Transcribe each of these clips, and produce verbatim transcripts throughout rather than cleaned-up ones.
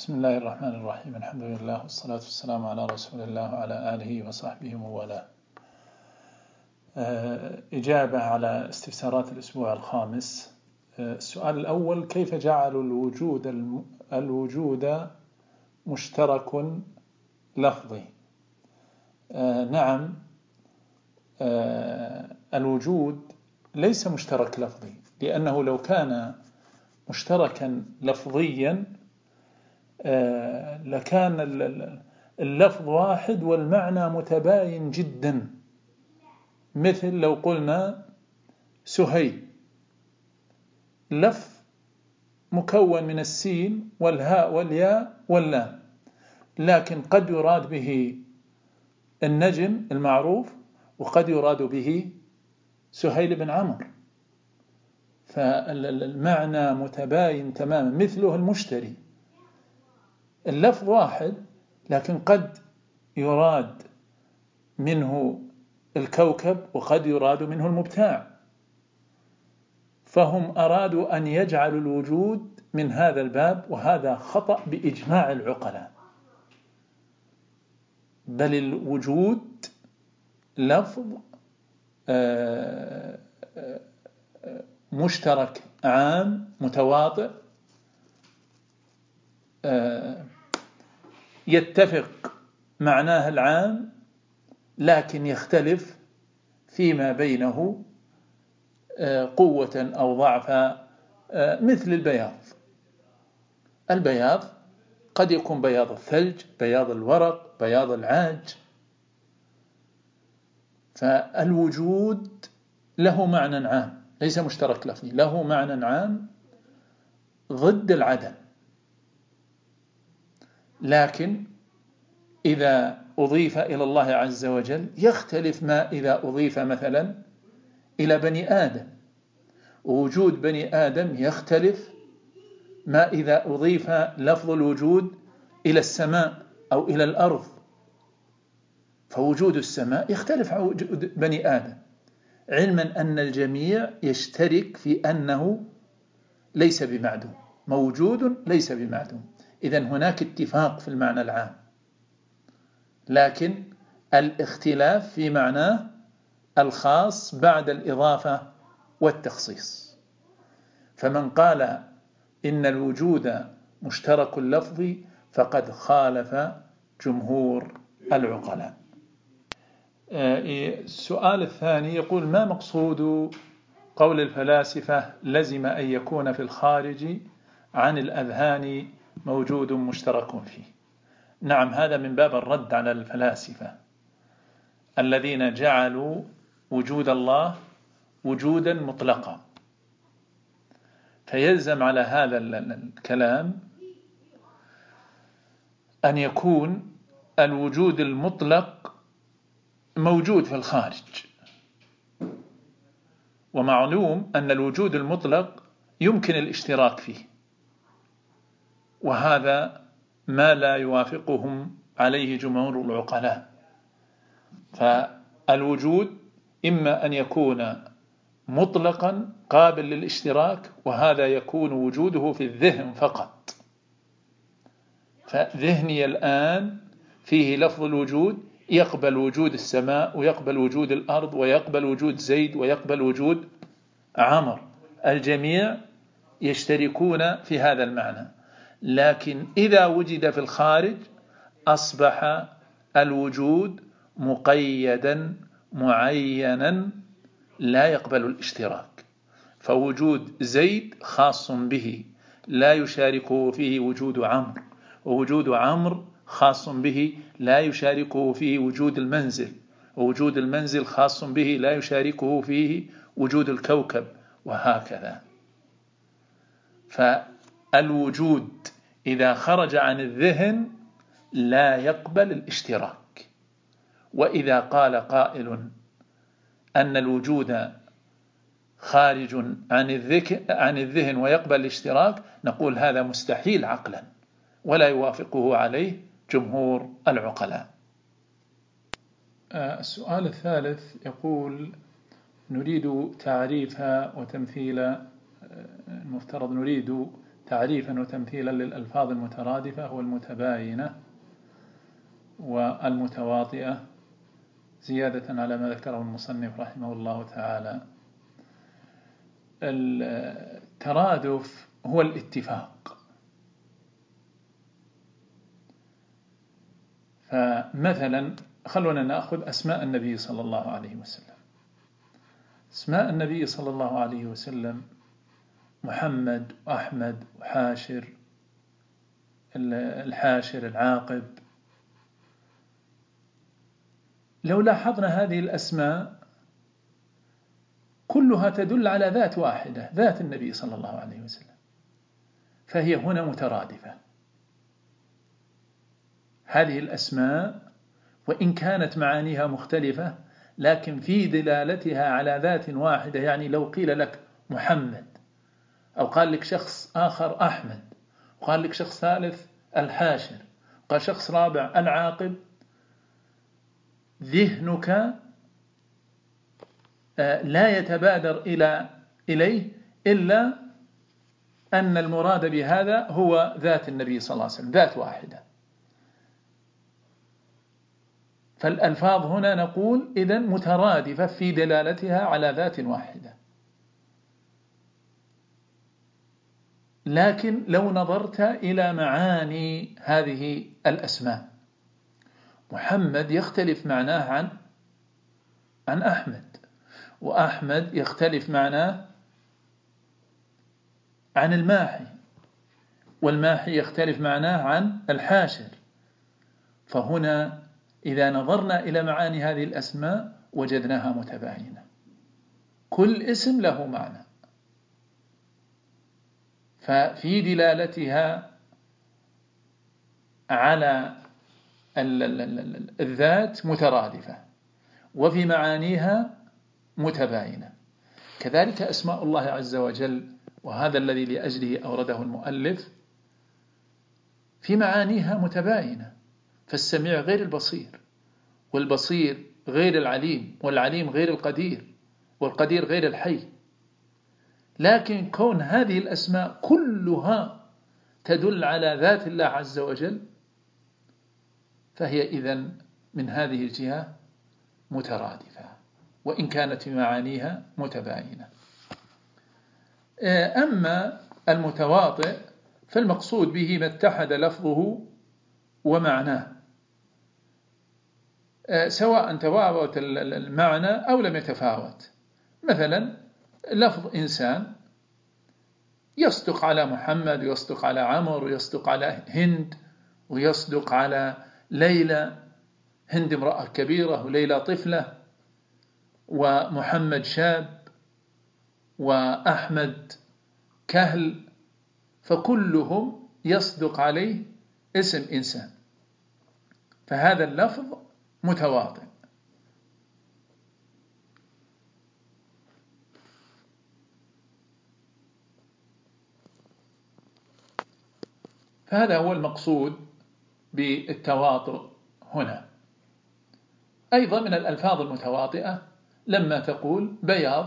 بسم الله الرحمن الرحيم. الحمد لله والصلاة والسلام على رسول الله وعلى آله وصحبه وموالاه. إجابة على استفسارات الأسبوع الخامس. السؤال الأول: كيف جعلوا الوجود الوجود مشترك لفظي؟ نعم، الوجود ليس مشترك لفظي، لأنه لو كان مشتركا لفظيا لكان اللفظ واحد والمعنى متباين جدا. مثل لو قلنا سهيل، لفظ مكون من السين والهاء والياء واللام، لكن قد يراد به النجم المعروف وقد يراد به سهيل بن عمرو، فالمعنى متباين تماما. مثله المشتري، اللفظ واحد لكن قد يراد منه الكوكب وقد يراد منه المبتاع، فهم أرادوا أن يجعلوا الوجود من هذا الباب، وهذا خطأ بإجماع العقلاء. بل الوجود لفظ مشترك عام متواطئ يتفق معناه العام، لكن يختلف فيما بينه قوة أو ضعفا. مثل البياض، البياض قد يكون بياض الثلج، بياض الورق، بياض العاج. فالوجود له معنى عام ليس مشترك لفظي، له معنى عام ضد العدم، لكن إذا أضيف إلى الله عز وجل يختلف ما إذا أضيف مثلا إلى بني آدم، ووجود بني آدم يختلف ما إذا أضيف لفظ الوجود إلى السماء أو إلى الأرض. فوجود السماء يختلف عن وجود بني آدم، علما أن الجميع يشترك في أنه ليس بمعدوم، موجود ليس بمعدوم. إذن هناك اتفاق في المعنى العام، لكن الاختلاف في معناه الخاص بعد الإضافة والتخصيص. فمن قال إن الوجود مشترك لفظي فقد خالف جمهور العقلاء. السؤال الثاني يقول: ما مقصود قول الفلاسفة لزم أن يكون في الخارج عن الأذهان موجود مشترك فيه؟ نعم، هذا من باب الرد على الفلاسفة الذين جعلوا وجود الله وجودا مطلقا. فيلزم على هذا الكلام أن يكون الوجود المطلق موجود في الخارج، ومعلوم أن الوجود المطلق يمكن الاشتراك فيه، وهذا ما لا يوافقهم عليه جمهور العقلاء. فالوجود إما أن يكون مطلقا قابل للاشتراك، وهذا يكون وجوده في الذهن فقط. فذهني الآن فيه لفظ الوجود يقبل وجود السماء ويقبل وجود الأرض ويقبل وجود زيد ويقبل وجود عمر، الجميع يشتركون في هذا المعنى. لكن إذا وجد في الخارج أصبح الوجود مقيدا معينا لا يقبل الاشتراك. فوجود زيد خاص به لا يشاركه فيه وجود عمرو، ووجود عمرو خاص به لا يشاركه فيه وجود المنزل، ووجود المنزل خاص به لا يشاركه فيه وجود الكوكب، وهكذا. فالوجود إذا خرج عن الذهن لا يقبل الاشتراك. وإذا قال قائل أن الوجود خارج عن الذهن ويقبل الاشتراك، نقول هذا مستحيل عقلا ولا يوافقه عليه جمهور العقلاء. السؤال الثالث يقول: نريد تعريف وتمثيل المفترض نريد تعريفا وتمثيلا للألفاظ المترادفة والمتباينة والمتواطئة زيادة على ما ذكره المصنف رحمه الله تعالى. الترادف هو الاتفاق. فمثلا خلونا نأخذ أسماء النبي صلى الله عليه وسلم. أسماء النبي صلى الله عليه وسلم محمد وأحمد وحاشر، الحاشر العاقب. لو لاحظنا هذه الأسماء كلها تدل على ذات واحدة، ذات النبي صلى الله عليه وسلم، فهي هنا مترادفة. هذه الأسماء وإن كانت معانيها مختلفة لكن في دلالتها على ذات واحدة. يعني لو قيل لك محمد، أو قال لك شخص آخر أحمد، وقال لك شخص ثالث الحاشر، وقال شخص رابع العاقب، ذهنك لا يتبادر إلى إليه إلا أن المراد بهذا هو ذات النبي صلى الله عليه وسلم، ذات واحدة. فالألفاظ هنا نقول إذن مترادفة في دلالتها على ذات واحدة. لكن لو نظرت إلى معاني هذه الأسماء، محمد يختلف معناه عن عن أحمد، وأحمد يختلف معناه عن الماحي، والماحي يختلف معناه عن الحاشر. فهنا إذا نظرنا إلى معاني هذه الأسماء وجدناها متباينة، كل اسم له معنى، ففي دلالتها على الذات مترادفة، وفي معانيها متباينة. كذلك أسماء الله عز وجل، وهذا الذي لأجله أورده المؤلف، في معانيها متباينة. فالسميع غير البصير، والبصير غير العليم، والعليم غير القدير، والقدير غير الحي. لكن كون هذه الأسماء كلها تدل على ذات الله عز وجل، فهي إذن من هذه الجهة مترادفة، وإن كانت معانيها متباينة. أما المتواطئ فالمقصود به ما اتحد لفظه ومعناه، سواء تفاوت المعنى أو لم يتفاوت. مثلا لفظ إنسان يصدق على محمد، ويصدق على عمر، ويصدق على هند، ويصدق على ليلى، هند امرأة كبيرة وليلى طفلة، ومحمد شاب، وأحمد كهل، فكلهم يصدق عليه اسم إنسان، فهذا اللفظ متواطئ. فهذا هو المقصود بالتواطؤ هنا. أيضا من الألفاظ المتواطئة لما تقول بياض،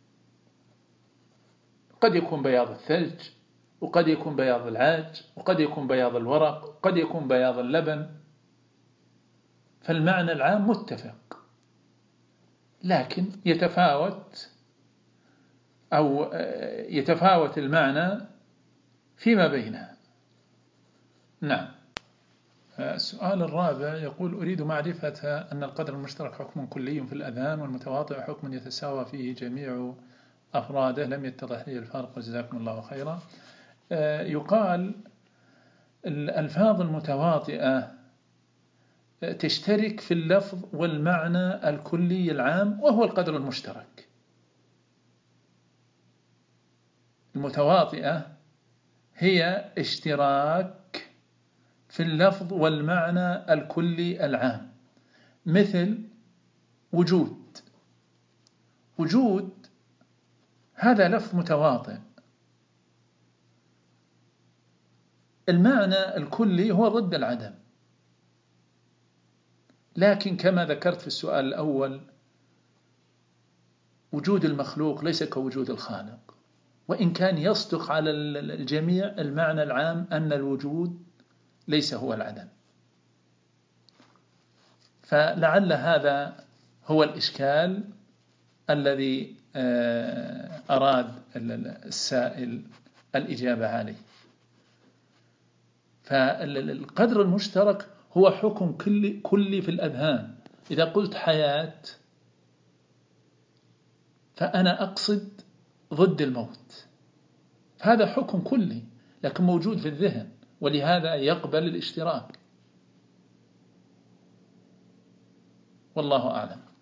قد يكون بياض الثلج، وقد يكون بياض العاج، وقد يكون بياض الورق، وقد يكون بياض اللبن. فالمعنى العام متفق، لكن يتفاوت أو يتفاوت المعنى فيما بينها. نعم. السؤال الرابع يقول: أريد معرفة أن القدر المشترك حكم كلي في الأذان، والمتواطئ حكم يتساوى فيه جميع أفراده، لم يتضح لي الفرق، وجزاكم الله خيرا. يقال الألفاظ المتواطئة تشترك في اللفظ والمعنى الكلي العام، وهو القدر المشترك. المتواطئة هي اشتراك في اللفظ والمعنى الكلي العام، مثل وجود. وجود هذا لفظ متواطئ، المعنى الكلي هو ضد العدم، لكن كما ذكرت في السؤال الأول، وجود المخلوق ليس كوجود الخالق. وإن كان يصدق على الجميع المعنى العام أن الوجود ليس هو العدم. فلعل هذا هو الإشكال الذي أراد السائل الإجابة عليه. فالقدر المشترك هو حكم كلي, كلي في الأذهان. إذا قلت حياة فأنا أقصد ضد الموت، هذا حكم كلي لكن موجود في الذهن، ولهذا يقبل الاشتراك. والله أعلم.